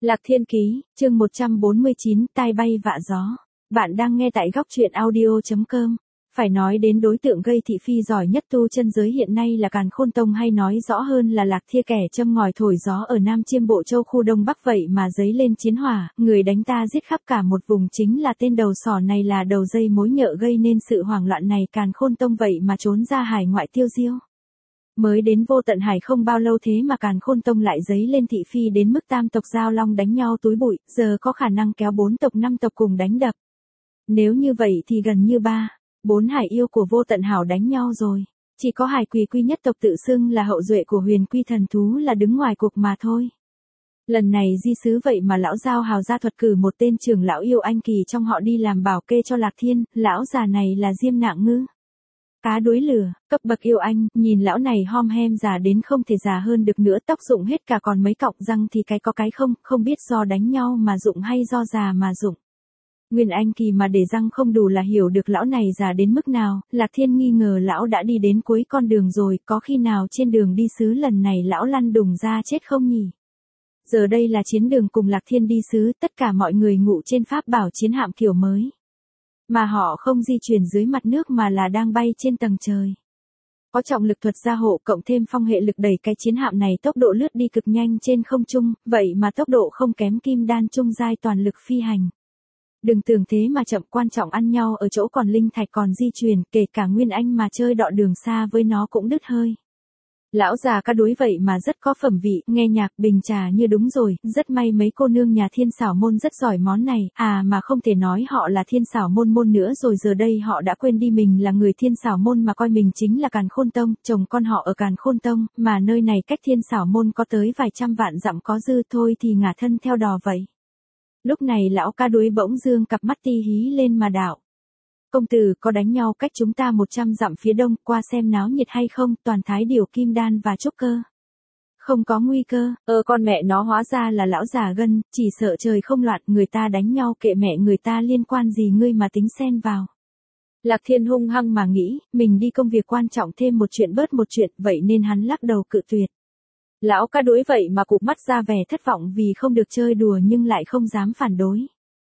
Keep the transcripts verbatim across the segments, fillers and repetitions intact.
Lạc Thiên Ký, chương một trăm bốn mươi chín, tai bay vạ gió. Bạn đang nghe tại góc truyện audio chấm com. Phải nói đến đối tượng gây thị phi giỏi nhất tu chân giới hiện nay là Càn Khôn Tông, hay nói rõ hơn là Lạc Thia, kẻ châm ngòi thổi gió ở Nam Chiêm Bộ Châu khu Đông Bắc, vậy mà giấy lên chiến hỏa, người đánh ta giết khắp cả một vùng chính là tên đầu sỏ này, là đầu dây mối nhợ gây nên sự hoảng loạn này. Càn Khôn Tông vậy mà trốn ra hải ngoại tiêu diêu. Mới đến Vô Tận Hải không bao lâu thế mà Càn Khôn Tông lại giấy lên thị phi đến mức tam tộc giao long đánh nhau túi bụi, giờ có khả năng kéo bốn tộc năm tộc cùng đánh đập. Nếu như vậy thì gần như ba, bốn hải yêu của Vô Tận Hảo đánh nhau rồi. Chỉ có Hải Quỳ Quy nhất tộc tự xưng là hậu duệ của Huyền Quy thần thú là đứng ngoài cuộc mà thôi. Lần này di sứ vậy mà lão giao hào gia thuật cử một tên trưởng lão yêu anh kỳ trong họ đi làm bảo kê cho Lạc Thiên. Lão già này là Diêm Nạng Ngư, cá đuối lửa, cấp bậc yêu anh. Nhìn lão này hom hem già đến không thể già hơn được nữa, tóc rụng hết cả, còn mấy cọng răng thì cái có cái không, không biết do đánh nhau mà rụng hay do già mà rụng. Nguyên anh kỳ mà để răng không đủ là hiểu được lão này già đến mức nào. Lạc Thiên nghi ngờ lão đã đi đến cuối con đường rồi, có khi nào trên đường đi sứ lần này lão lăn đùng ra chết không nhỉ? Giờ đây là chiến đường cùng Lạc Thiên đi sứ, tất cả mọi người ngụ trên pháp bảo chiến hạm kiểu mới. Mà họ không di chuyển dưới mặt nước mà là đang bay trên tầng trời. Có trọng lực thuật gia hộ cộng thêm phong hệ lực đẩy, cái chiến hạm này tốc độ lướt đi cực nhanh trên không trung, vậy mà tốc độ không kém kim đan trung giai toàn lực phi hành. Đừng tưởng thế mà chậm, quan trọng ăn nhau ở chỗ còn linh thạch còn di chuyển, kể cả Nguyên Anh mà chơi đọ đường xa với nó cũng đứt hơi. Lão già cá đuối vậy mà rất có phẩm vị, nghe nhạc bình trà như đúng rồi, rất may mấy cô nương nhà Thiên Xảo Môn rất giỏi món này, à mà không thể nói họ là Thiên Xảo Môn môn nữa rồi, giờ đây họ đã quên đi mình là người Thiên Xảo Môn mà coi mình chính là Càn Khôn Tông, chồng con họ ở Càn Khôn Tông, mà nơi này cách Thiên Xảo Môn có tới vài trăm vạn dặm, có dư thôi thì ngả thân theo đò vậy. Lúc này lão cá đuối bỗng dương cặp mắt ti hí lên mà đạo: công tử, có đánh nhau cách chúng ta một trăm dặm phía đông, qua xem náo nhiệt hay không? Toàn thái điều kim đan và trúc cơ. Không có nguy cơ. Ơ con mẹ nó, hóa ra là lão già gân, chỉ sợ trời không loạn, người ta đánh nhau kệ mẹ người ta, liên quan gì ngươi mà tính xen vào. Lạc Thiên hung hăng mà nghĩ, mình đi công việc quan trọng, thêm một chuyện bớt một chuyện, vậy nên hắn lắc đầu cự tuyệt. Lão cá đuối vậy mà cụp mắt ra vẻ thất vọng vì không được chơi đùa nhưng lại không dám phản đối.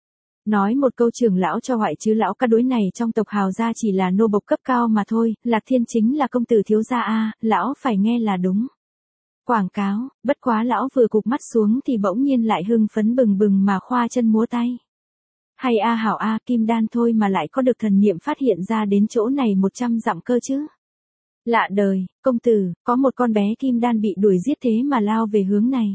Nói một câu trưởng lão cho hoại chứ lão cá đuối này trong tộc Hào gia chỉ là nô bộc cấp cao mà thôi, Lạc Thiên chính là công tử thiếu gia a, lão phải nghe là đúng. Quảng cáo, bất quá lão vừa cụp mắt xuống thì bỗng nhiên lại hưng phấn bừng bừng mà khoa chân múa tay. Hay a hảo a, kim đan thôi mà lại có được thần niệm phát hiện ra đến chỗ này một trăm dặm cơ chứ. Lạ đời, công tử, có một con bé kim đan bị đuổi giết thế mà lao về hướng này.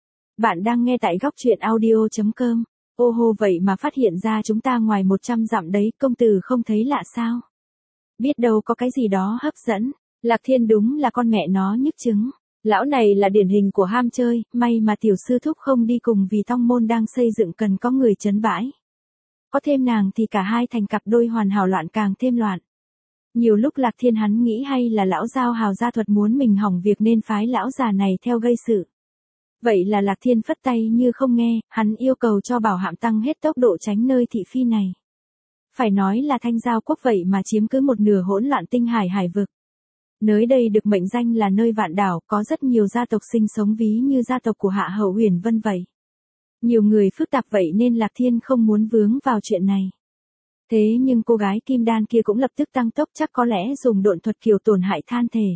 Bạn đang nghe tại góc truyện audio chấm com. Ô hô, vậy mà phát hiện ra chúng ta ngoài một trăm dặm đấy, công tử không thấy lạ sao? Biết đâu có cái gì đó hấp dẫn. Lạc Thiên đúng là con mẹ nó nhức chứng. Lão này là điển hình của ham chơi, may mà tiểu sư thúc không đi cùng vì tông môn đang xây dựng cần có người trấn bãi. Có thêm nàng thì cả hai thành cặp đôi hoàn hảo, loạn càng thêm loạn. Nhiều lúc Lạc Thiên hắn nghĩ hay là lão giao hào gia thuật muốn mình hỏng việc nên phái lão già này theo gây sự. Vậy là Lạc Thiên phất tay như không nghe, hắn yêu cầu cho bảo hạm tăng hết tốc độ tránh nơi thị phi này. Phải nói là Thanh Giao quốc vậy mà chiếm cứ một nửa hỗn loạn tinh hải hải vực. Nơi đây được mệnh danh là nơi vạn đảo, có rất nhiều gia tộc sinh sống ví như gia tộc của Hạ Hậu Huyền Vân vậy. Nhiều người phức tạp vậy nên Lạc Thiên không muốn vướng vào chuyện này. Thế nhưng cô gái kim đan kia cũng lập tức tăng tốc, chắc có lẽ dùng độn thuật kiều tổn hại than thể.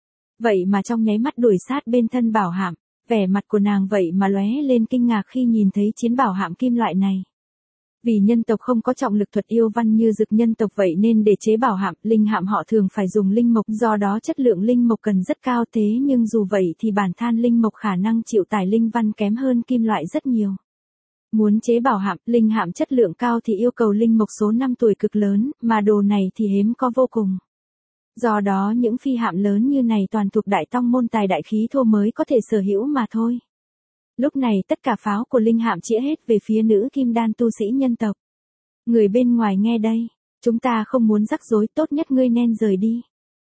Vậy mà trong nháy mắt đuổi sát bên thân bảo hạm, vẻ mặt của nàng vậy mà lóe lên kinh ngạc khi nhìn thấy chiến bảo hạm kim loại này. Vì nhân tộc không có trọng lực thuật yêu văn như Dực nhân tộc vậy nên để chế bảo hạm, linh hạm họ thường phải dùng linh mộc, do đó chất lượng linh mộc cần rất cao, thế nhưng dù vậy thì bản than linh mộc khả năng chịu tải linh văn kém hơn kim loại rất nhiều. Muốn chế bảo hạm, linh hạm chất lượng cao thì yêu cầu linh mộc số năm tuổi cực lớn, mà đồ này thì hiếm có vô cùng. Do đó những phi hạm lớn như này toàn thuộc đại tông môn tài đại khí thô mới có thể sở hữu mà thôi. Lúc này tất cả pháo của linh hạm chĩa hết về phía nữ kim đan tu sĩ nhân tộc. Người bên ngoài nghe đây, chúng ta không muốn rắc rối, tốt nhất ngươi nên rời đi.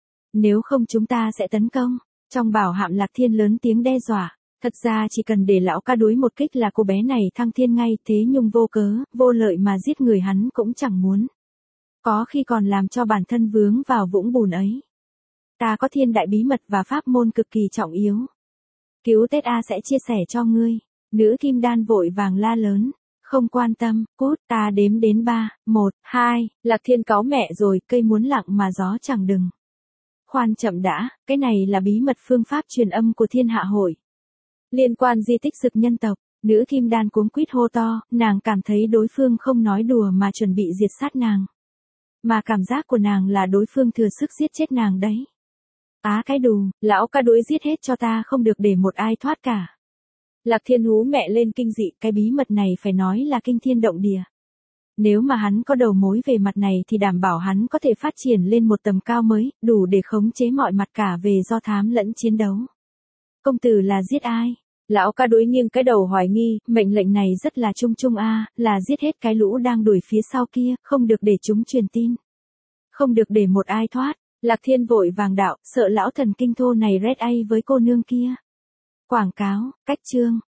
Nếu không chúng ta sẽ tấn công. Trong bảo hạm Lạc Thiên lớn tiếng đe dọa. Thật ra chỉ cần để lão cá đuối một kích là cô bé này thăng thiên ngay, thế nhưng vô cớ, vô lợi mà giết người hắn cũng chẳng muốn. Có khi còn làm cho bản thân vướng vào vũng bùn ấy. Ta có thiên đại bí mật và pháp môn cực kỳ trọng yếu. Cứu Tết A sẽ chia sẻ cho ngươi. Nữ kim đan vội vàng la lớn. Không quan tâm, cút, ta đếm đến ba, một, hai, Lạc Thiên cáu mẹ rồi, cây muốn lặng mà gió chẳng đừng. Khoan chậm đã, cái này là bí mật phương pháp truyền âm của Thiên Hạ Hội. Liên quan di tích Dực nhân tộc, nữ kim đan cuống quýt hô to, nàng cảm thấy đối phương không nói đùa mà chuẩn bị diệt sát nàng. Mà cảm giác của nàng là đối phương thừa sức giết chết nàng đấy. Á cái đù, lão ca đuối giết hết cho ta không được để một ai thoát cả. Lạc Thiên hú mẹ lên kinh dị, cái bí mật này phải nói là kinh thiên động địa. Nếu mà hắn có đầu mối về mặt này thì đảm bảo hắn có thể phát triển lên một tầm cao mới, đủ để khống chế mọi mặt cả về do thám lẫn chiến đấu. Công tử là giết ai? Lão ca đối nghiêng cái đầu hoài nghi, mệnh lệnh này rất là chung chung a, là giết hết cái lũ đang đuổi phía sau kia, không được để chúng truyền tin. Không được để một ai thoát. Lạc Thiên vội vàng đạo, sợ lão thần kinh thô này rét ai với cô nương kia. Quảng cáo, cách chương.